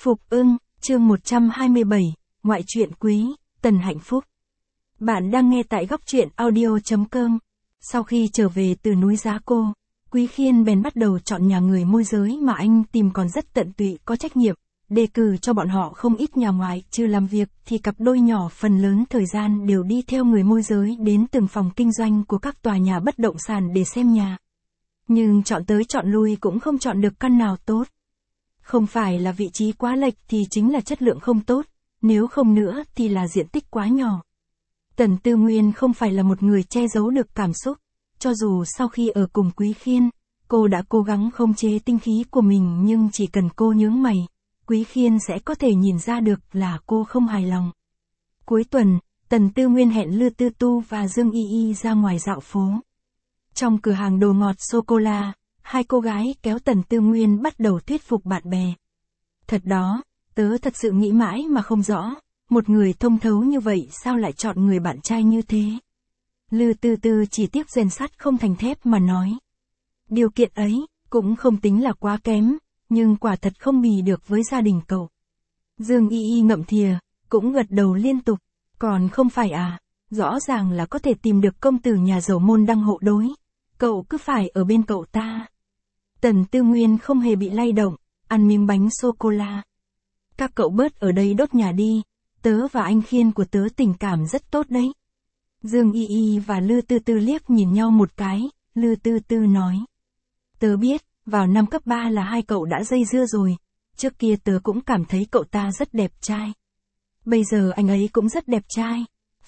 Phục ưng, chương 127, ngoại truyện quý, Tần Hạnh Phúc. Bạn đang nghe tại góc truyện audio.com. Sau khi trở về từ núi Giá Cô, Quý Khiên bèn bắt đầu chọn nhà người môi giới mà anh tìm còn rất tận tụy, có trách nhiệm, đề cử cho bọn họ không ít nhà ngoại trừ làm việc thì cặp đôi nhỏ phần lớn thời gian đều đi theo người môi giới đến từng phòng kinh doanh của các tòa nhà bất động sản để xem nhà. Nhưng chọn tới chọn lui cũng không chọn được căn nào tốt. Không phải là vị trí quá lệch thì chính là chất lượng không tốt, nếu không nữa thì là diện tích quá nhỏ. Tần Tư Nguyên không phải là một người che giấu được cảm xúc, cho dù sau khi ở cùng Quý Khiên, cô đã cố gắng khống chế tinh khí của mình nhưng chỉ cần cô nhướng mày, Quý Khiên sẽ có thể nhìn ra được là cô không hài lòng. Cuối tuần, Tần Tư Nguyên hẹn Lư Tư Tu và Dương Y Y ra ngoài dạo phố. Trong cửa hàng đồ ngọt sô-cô-la, hai cô gái kéo Tần Tư Nguyên bắt đầu thuyết phục bạn bè. Thật đó, tớ thật sự nghĩ mãi mà không rõ, một người thông thấu như vậy sao lại chọn người bạn trai như thế. Lư Tư Tư chỉ tiếc rèn sắt không thành thép mà nói. Điều kiện ấy, cũng không tính là quá kém, nhưng quả thật không bì được với gia đình cậu. Dương Y Y ngậm thìa, cũng gật đầu liên tục, còn không phải à, rõ ràng là có thể tìm được công tử nhà giàu môn đăng hộ đối. Cậu cứ phải ở bên cậu ta. Tần Tư Nguyên không hề bị lay động, ăn miếng bánh sô-cô-la. Các cậu bớt ở đây đốt nhà đi, tớ và anh Khiên của tớ tình cảm rất tốt đấy. Dương Y Y và Lư Tư Tư liếc nhìn nhau một cái, Lư Tư Tư nói. Tớ biết, vào năm cấp 3 là hai cậu đã dây dưa rồi, trước kia tớ cũng cảm thấy cậu ta rất đẹp trai. Bây giờ anh ấy cũng rất đẹp trai.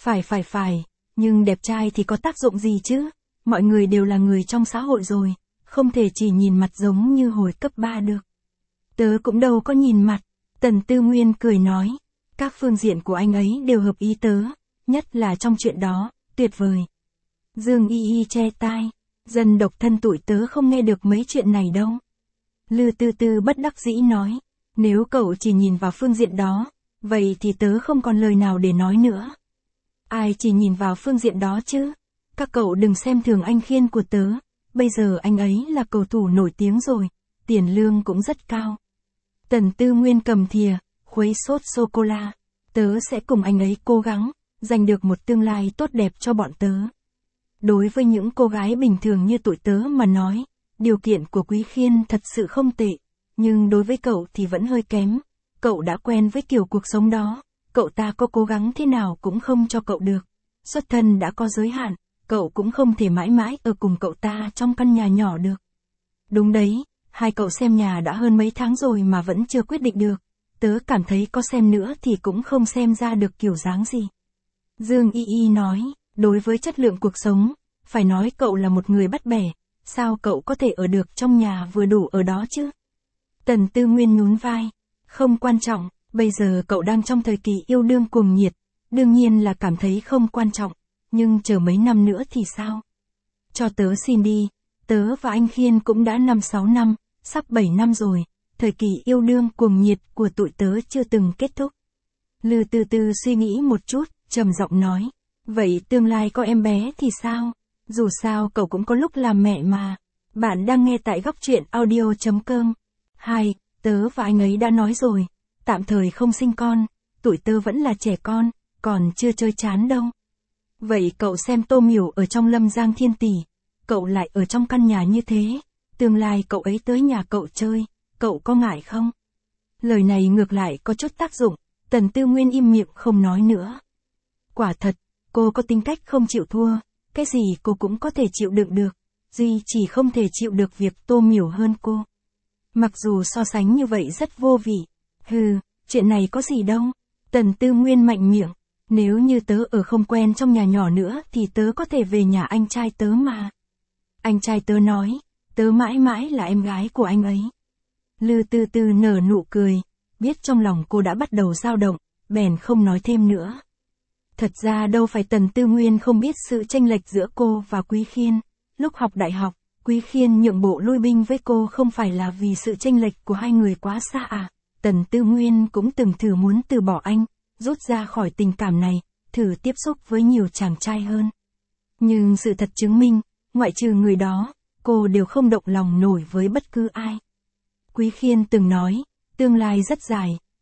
Phải, nhưng đẹp trai thì có tác dụng gì chứ? Mọi người đều là người trong xã hội rồi, không thể chỉ nhìn mặt giống như hồi cấp 3 được. Tớ cũng đâu có nhìn mặt, Tần Tư Nguyên cười nói. Các phương diện của anh ấy đều hợp ý tớ, nhất là trong chuyện đó, tuyệt vời. Dương Y Y che tai, dân độc thân tụi tớ không nghe được mấy chuyện này đâu. Lư Tư Tư bất đắc dĩ nói, nếu cậu chỉ nhìn vào phương diện đó, vậy thì tớ không còn lời nào để nói nữa. Ai chỉ nhìn vào phương diện đó chứ? Các cậu đừng xem thường anh Khiên của tớ, bây giờ anh ấy là cầu thủ nổi tiếng rồi, tiền lương cũng rất cao. Tần Tư Nguyên cầm thìa, khuấy sốt sô-cô-la, tớ sẽ cùng anh ấy cố gắng, giành được một tương lai tốt đẹp cho bọn tớ. Đối với những cô gái bình thường như tụi tớ mà nói, điều kiện của Quý Khiên thật sự không tệ, nhưng đối với cậu thì vẫn hơi kém, cậu đã quen với kiểu cuộc sống đó, cậu ta có cố gắng thế nào cũng không cho cậu được. Xuất thân đã có giới hạn, cậu cũng không thể mãi mãi ở cùng cậu ta trong căn nhà nhỏ được. Đúng đấy, hai cậu xem nhà đã hơn mấy tháng rồi mà vẫn chưa quyết định được, tớ cảm thấy có xem nữa thì cũng không xem ra được kiểu dáng gì. Dương Y Y nói, đối với chất lượng cuộc sống, phải nói cậu là một người bắt bẻ, sao cậu có thể ở được trong nhà vừa đủ ở đó chứ? Tần Tư Nguyên nhún vai, không quan trọng, bây giờ cậu đang trong thời kỳ yêu đương cuồng nhiệt, đương nhiên là cảm thấy không quan trọng, nhưng chờ mấy năm nữa thì sao? Cho tớ xin đi, tớ và anh Khiên cũng đã 5-6 năm, sắp 7 năm rồi, thời kỳ yêu đương cuồng nhiệt của tụi tớ chưa từng kết thúc. Lư Tư Tư suy nghĩ một chút, trầm giọng nói, vậy tương lai có em bé thì sao? Dù sao cậu cũng có lúc làm mẹ mà. Bạn đang nghe tại góc truyện audio.com. Tớ và anh ấy đã nói rồi, tạm thời không sinh con, tụi tớ vẫn là trẻ con, còn chưa chơi chán đâu. Vậy cậu xem Tô Miểu ở trong Lâm Giang Thiên Tỷ, cậu lại ở trong căn nhà như thế, tương lai cậu ấy tới nhà cậu chơi, cậu có ngại không? Lời này ngược lại có chút tác dụng, Tần Tư Nguyên im miệng không nói nữa. Quả thật, cô có tính cách không chịu thua, cái gì cô cũng có thể chịu đựng được, duy chỉ không thể chịu được việc Tô Miểu hơn cô. Mặc dù so sánh như vậy rất vô vị. Chuyện này có gì đâu. Tần Tư Nguyên mạnh miệng, nếu như tớ ở không quen trong nhà nhỏ nữa thì tớ có thể về nhà anh trai tớ mà. Anh trai tớ nói, tớ mãi mãi là em gái của anh ấy. Lư Tư Tư nở nụ cười, biết trong lòng cô đã bắt đầu dao động, bèn không nói thêm nữa. Thật ra đâu phải Tần Tư Nguyên không biết sự chênh lệch giữa cô và Quý Khiên. Lúc học đại học, Quý Khiên nhượng bộ lui binh với cô không phải là vì sự chênh lệch của hai người quá xa à. Tần Tư Nguyên cũng từng thử muốn từ bỏ anh, rút ra khỏi tình cảm này, thử tiếp xúc với nhiều chàng trai hơn. Nhưng sự thật chứng minh, ngoại trừ người đó, cô đều không động lòng nổi với bất cứ ai. Quý Khiên từng nói, tương lai rất dài,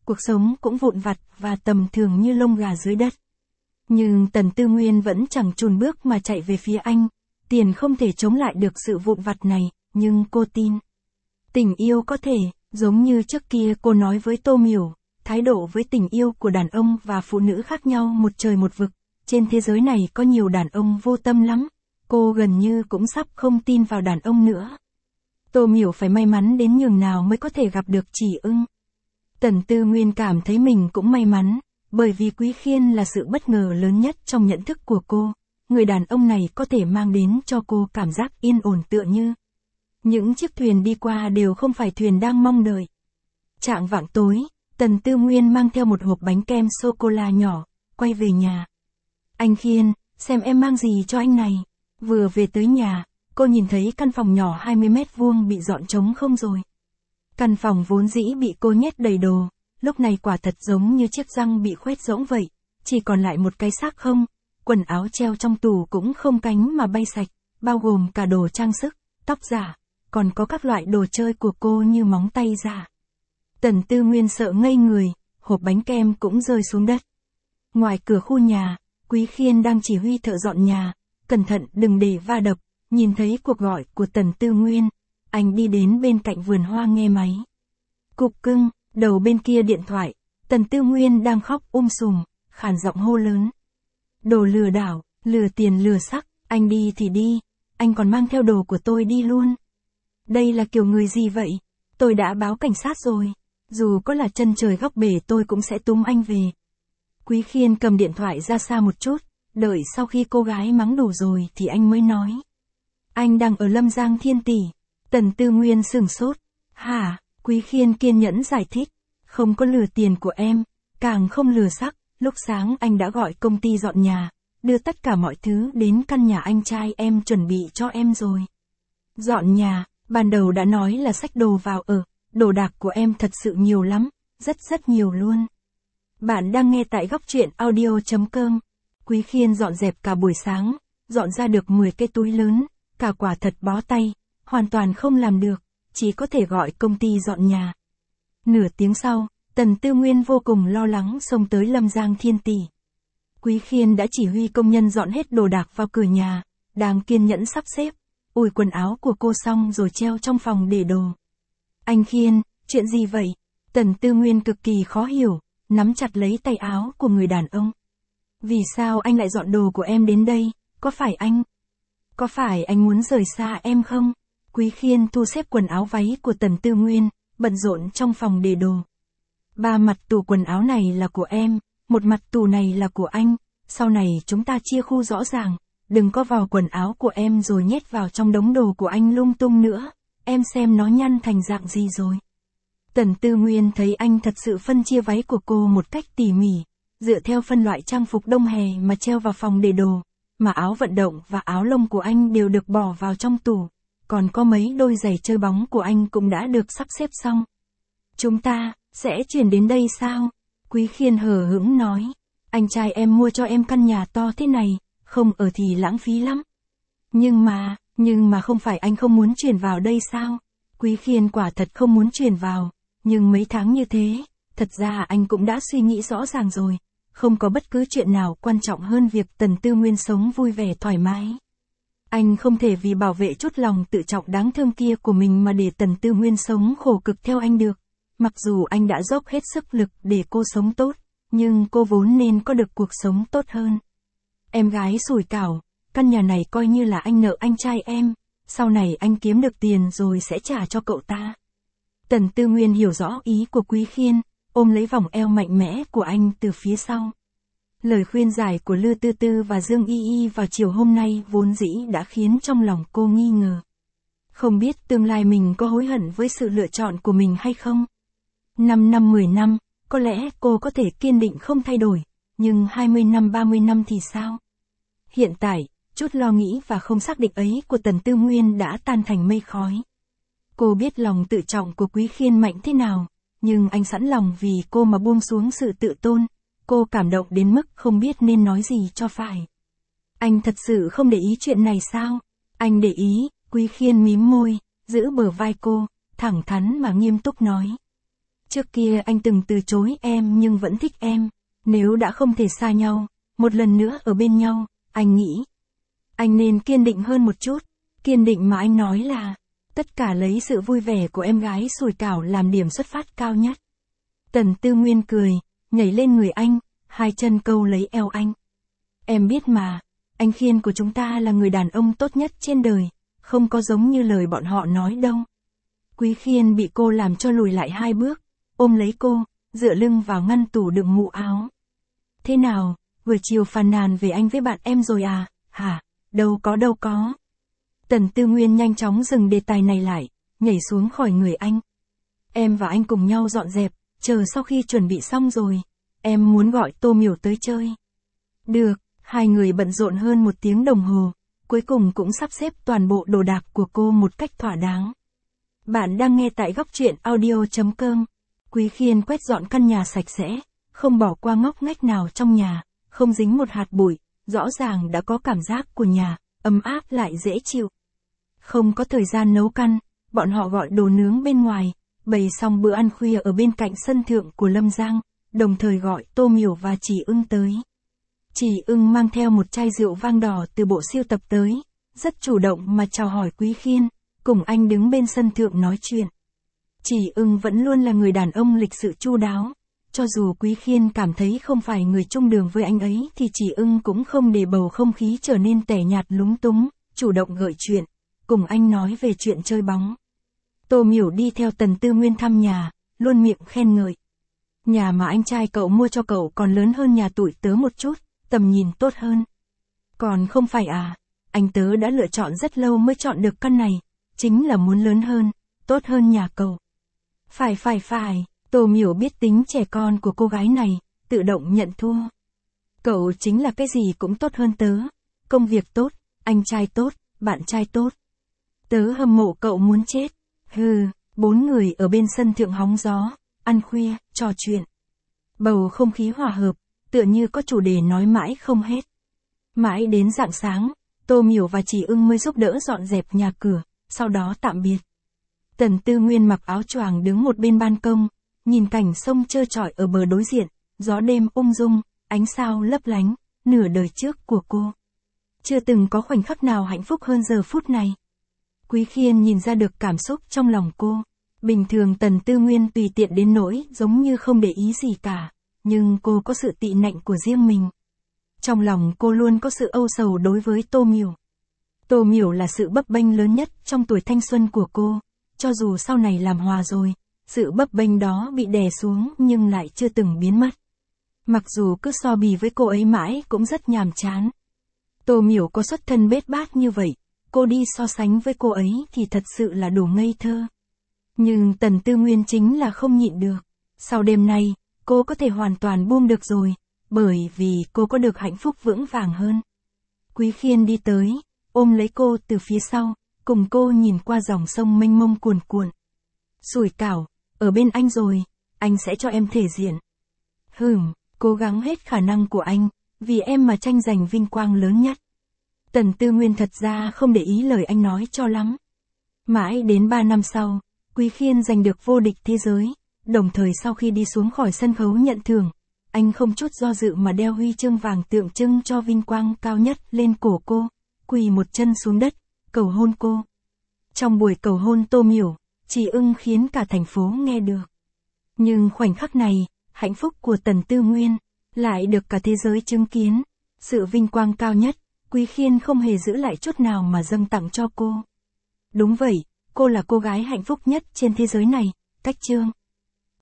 cuộc sống cũng vụn vặt và tầm thường như lông gà dưới đất. Nhưng Tần Tư Nguyên vẫn chẳng chùn bước mà chạy về phía anh, tiền không thể chống lại được sự vụn vặt này, nhưng cô tin. Tình yêu có thể, giống như trước kia cô nói với Tô Miểu, thái độ với tình yêu của đàn ông và phụ nữ khác nhau một trời một vực, trên thế giới này có nhiều đàn ông vô tâm lắm, cô gần như cũng sắp không tin vào đàn ông nữa. Tô Miểu phải may mắn đến nhường nào mới có thể gặp được Chỉ Ưng. Tần Tư Nguyên cảm thấy mình cũng may mắn, bởi vì Quý Khiên là sự bất ngờ lớn nhất trong nhận thức của cô, người đàn ông này có thể mang đến cho cô cảm giác yên ổn tựa như những chiếc thuyền đi qua đều không phải thuyền đang mong đợi. Chạng vạng tối, Tần Tư Nguyên mang theo một hộp bánh kem sô-cô-la nhỏ, quay về nhà. Anh Khiên, xem em mang gì cho anh này. Vừa về tới nhà, cô nhìn thấy căn phòng nhỏ 20 mét vuông bị dọn trống không rồi. Căn phòng vốn dĩ bị cô nhét đầy đồ, lúc này quả thật giống như chiếc răng bị khoét rỗng vậy, chỉ còn lại một cái xác không, quần áo treo trong tủ cũng không cánh mà bay sạch, bao gồm cả đồ trang sức, tóc giả, còn có các loại đồ chơi của cô như móng tay giả. Tần Tư Nguyên sợ ngây người, hộp bánh kem cũng rơi xuống đất. Ngoài cửa khu nhà, Quý Khiên đang chỉ huy thợ dọn nhà, cẩn thận đừng để va đập, nhìn thấy cuộc gọi của Tần Tư Nguyên, anh đi đến bên cạnh vườn hoa nghe máy. Cục cưng, đầu bên kia điện thoại, Tần Tư Nguyên đang khóc sùm, khàn giọng hô lớn. Đồ lừa đảo, lừa tiền lừa sắc, anh đi thì đi, anh còn mang theo đồ của tôi đi luôn. Đây là kiểu người gì vậy? Tôi đã báo cảnh sát rồi, dù có là chân trời góc bể tôi cũng sẽ túm anh về. Quý Khiên cầm điện thoại ra xa một chút, đợi sau khi cô gái mắng đủ rồi thì anh mới nói. Anh đang ở Lâm Giang Thiên Tỷ. Tần Tư Nguyên sửng sốt. Hả? Quý Khiên kiên nhẫn giải thích. Không có lừa tiền của em, càng không lừa sắc. Lúc sáng anh đã gọi công ty dọn nhà, đưa tất cả mọi thứ đến căn nhà anh trai em chuẩn bị cho em rồi. Dọn nhà, ban đầu đã nói là xách đồ vào ở, đồ đạc của em thật sự nhiều lắm, rất nhiều luôn. Bạn đang nghe tại góc truyện audio.com. Quý Khiên dọn dẹp cả buổi sáng, dọn ra được 10 cái túi lớn, cả quả thật bó tay, hoàn toàn không làm được, chỉ có thể gọi công ty dọn nhà. Nửa tiếng sau, Tần Tư Nguyên vô cùng lo lắng xông tới Lâm Giang Thiên Tỷ. Quý Khiên đã chỉ huy công nhân dọn hết đồ đạc vào cửa nhà, đang kiên nhẫn sắp xếp, ủi quần áo của cô xong rồi treo trong phòng để đồ. Anh Khiên, chuyện gì vậy? Tần Tư Nguyên cực kỳ khó hiểu, nắm chặt lấy tay áo của người đàn ông. Vì sao anh lại dọn đồ của em đến đây, có phải anh muốn rời xa em không? Quý Khiên thu xếp quần áo váy của Tần Tư Nguyên, bận rộn trong phòng để đồ. 3 mặt tủ quần áo này là của em, một mặt tủ này là của anh, sau này chúng ta chia khu rõ ràng, đừng có vào quần áo của em rồi nhét vào trong đống đồ của anh lung tung nữa, em xem nó nhăn thành dạng gì rồi. Tần Tư Nguyên thấy anh thật sự phân chia váy của cô một cách tỉ mỉ, dựa theo phân loại trang phục đông hè mà treo vào phòng để đồ, mà áo vận động và áo lông của anh đều được bỏ vào trong tủ, còn có mấy đôi giày chơi bóng của anh cũng đã được sắp xếp xong. Chúng ta sẽ chuyển đến đây sao? Quý Khiên hờ hững nói, anh trai em mua cho em căn nhà to thế này, không ở thì lãng phí lắm. Nhưng mà không phải anh không muốn chuyển vào đây sao? Quý Khiên quả thật không muốn chuyển vào, nhưng mấy tháng như thế, thật ra anh cũng đã suy nghĩ rõ ràng rồi, không có bất cứ chuyện nào quan trọng hơn việc Tần Tư Nguyên sống vui vẻ thoải mái. Anh không thể vì bảo vệ chút lòng tự trọng đáng thương kia của mình mà để Tần Tư Nguyên sống khổ cực theo anh được. Mặc dù anh đã dốc hết sức lực để cô sống tốt, nhưng cô vốn nên có được cuộc sống tốt hơn. Em gái sủi cảo, căn nhà này coi như là anh nợ anh trai em, sau này anh kiếm được tiền rồi sẽ trả cho cậu ta. Tần Tư Nguyên hiểu rõ ý của Quý Khiên, ôm lấy vòng eo mạnh mẽ của anh từ phía sau. Lời khuyên giải của Lư Tư Tư và Dương Y Y vào chiều hôm nay vốn dĩ đã khiến trong lòng cô nghi ngờ. Không biết tương lai mình có hối hận với sự lựa chọn của mình hay không? 5 năm 10 năm, có lẽ cô có thể kiên định không thay đổi, nhưng 20 năm 30 năm thì sao? Hiện tại, chút lo nghĩ và không xác định ấy của Tần Tư Nguyên đã tan thành mây khói. Cô biết lòng tự trọng của Quý Khiên mạnh thế nào, nhưng anh sẵn lòng vì cô mà buông xuống sự tự tôn. Cô cảm động đến mức không biết nên nói gì cho phải. Anh thật sự không để ý chuyện này sao? Anh để ý, Quý Khiên mím môi, giữ bờ vai cô, thẳng thắn mà nghiêm túc nói. Trước kia anh từng từ chối em nhưng vẫn thích em. Nếu đã không thể xa nhau, một lần nữa ở bên nhau, anh nghĩ anh nên kiên định hơn một chút. Kiên định mà anh nói là tất cả lấy sự vui vẻ của em gái Sủi Cảo làm điểm xuất phát cao nhất. Tần Tư Nguyên cười, nhảy lên người anh, hai chân câu lấy eo anh. Em biết mà, anh Khiên của chúng ta là người đàn ông tốt nhất trên đời, không có giống như lời bọn họ nói đâu. Quý Khiên bị cô làm cho lùi lại 2 bước, ôm lấy cô, dựa lưng vào ngăn tủ đựng mũ áo. Thế nào, vừa chiều phàn nàn về anh với bạn em rồi à, hả? Đâu có. Tần Tư Nguyên nhanh chóng dừng đề tài này lại, nhảy xuống khỏi người anh. Em và anh cùng nhau dọn dẹp, chờ sau khi chuẩn bị xong rồi, em muốn gọi Tô Miểu tới chơi. Được, hai người bận rộn hơn 1 tiếng đồng hồ, cuối cùng cũng sắp xếp toàn bộ đồ đạc của cô một cách thỏa đáng. Bạn đang nghe tại góc truyện audio.com. Quý Khiên quét dọn căn nhà sạch sẽ, không bỏ qua ngóc ngách nào trong nhà, không dính một hạt bụi, rõ ràng đã có cảm giác của nhà, ấm áp lại dễ chịu. Không có thời gian nấu căn, bọn họ gọi đồ nướng bên ngoài, bày xong bữa ăn khuya ở bên cạnh sân thượng của Lâm Giang, đồng thời gọi Tô Miểu và Chỉ Ưng tới. Chỉ Ưng mang theo một chai rượu vang đỏ từ bộ sưu tập tới, rất chủ động mà chào hỏi Quý Khiên, cùng anh đứng bên sân thượng nói chuyện. Chỉ Ưng vẫn luôn là người đàn ông lịch sự chu đáo. Cho dù Quý Khiên cảm thấy không phải người chung đường với anh ấy thì Chỉ Ưng cũng không để bầu không khí trở nên tẻ nhạt lúng túng, chủ động gợi chuyện, cùng anh nói về chuyện chơi bóng. Tô Miểu đi theo Tần Tư Nguyên thăm nhà, luôn miệng khen ngợi. Nhà mà anh trai cậu mua cho cậu còn lớn hơn nhà tụi tớ một chút, tầm nhìn tốt hơn. Còn không phải à, anh tớ đã lựa chọn rất lâu mới chọn được căn này, chính là muốn lớn hơn, tốt hơn nhà cậu. Phải. Tô Miểu biết tính trẻ con của cô gái này, tự động nhận thua. Cậu chính là cái gì cũng tốt hơn tớ. Công việc tốt, anh trai tốt, bạn trai tốt. Tớ hâm mộ cậu muốn chết. Hừ, 4 người ở bên sân thượng hóng gió, ăn khuya, trò chuyện. Bầu không khí hòa hợp, tựa như có chủ đề nói mãi không hết. Mãi đến rạng sáng, Tô Miểu và Chỉ Ưng mới giúp đỡ dọn dẹp nhà cửa, sau đó tạm biệt. Tần Tư Nguyên mặc áo choàng đứng một bên ban công, nhìn cảnh sông trơ trọi ở bờ đối diện, gió đêm ung dung, ánh sao lấp lánh, nửa đời trước của cô. Chưa từng có khoảnh khắc nào hạnh phúc hơn giờ phút này. Quý Khiên nhìn ra được cảm xúc trong lòng cô. Bình thường Tần Tư Nguyên tùy tiện đến nỗi giống như không để ý gì cả, nhưng cô có sự tị nạnh của riêng mình. Trong lòng cô luôn có sự âu sầu đối với Tô Miểu. Tô Miểu là sự bấp bênh lớn nhất trong tuổi thanh xuân của cô, cho dù sau này làm hòa rồi, sự bấp bênh đó bị đè xuống nhưng lại chưa từng biến mất. Mặc dù cứ so bì với cô ấy mãi cũng rất nhàm chán. Tô Miểu có xuất thân bết bát như vậy, cô đi so sánh với cô ấy thì thật sự là đủ ngây thơ. Nhưng Tần Tư Nguyên chính là không nhịn được. Sau đêm nay, cô có thể hoàn toàn buông được rồi, bởi vì cô có được hạnh phúc vững vàng hơn. Quý Khiên đi tới, ôm lấy cô từ phía sau, cùng cô nhìn qua dòng sông mênh mông cuồn cuộn. Sủi Cảo, ở bên anh rồi, anh sẽ cho em thể diện. Cố gắng hết khả năng của anh, vì em mà tranh giành vinh quang lớn nhất. Tần Tư Nguyên thật ra không để ý lời anh nói cho lắm. Mãi đến 3 năm sau, Quý Khiên giành được vô địch thế giới, đồng thời sau khi đi xuống khỏi sân khấu nhận thưởng, anh không chút do dự mà đeo huy chương vàng tượng trưng cho vinh quang cao nhất lên cổ cô, quỳ một chân xuống đất, cầu hôn cô. Trong buổi cầu hôn Tô Miểu, Chỉ Ưng khiến cả thành phố nghe được. Nhưng khoảnh khắc này, hạnh phúc của Tần Tư Nguyên lại được cả thế giới chứng kiến. Sự vinh quang cao nhất, Quý Khiên không hề giữ lại chút nào mà dâng tặng cho cô. Đúng vậy, cô là cô gái hạnh phúc nhất trên thế giới này, cách chương.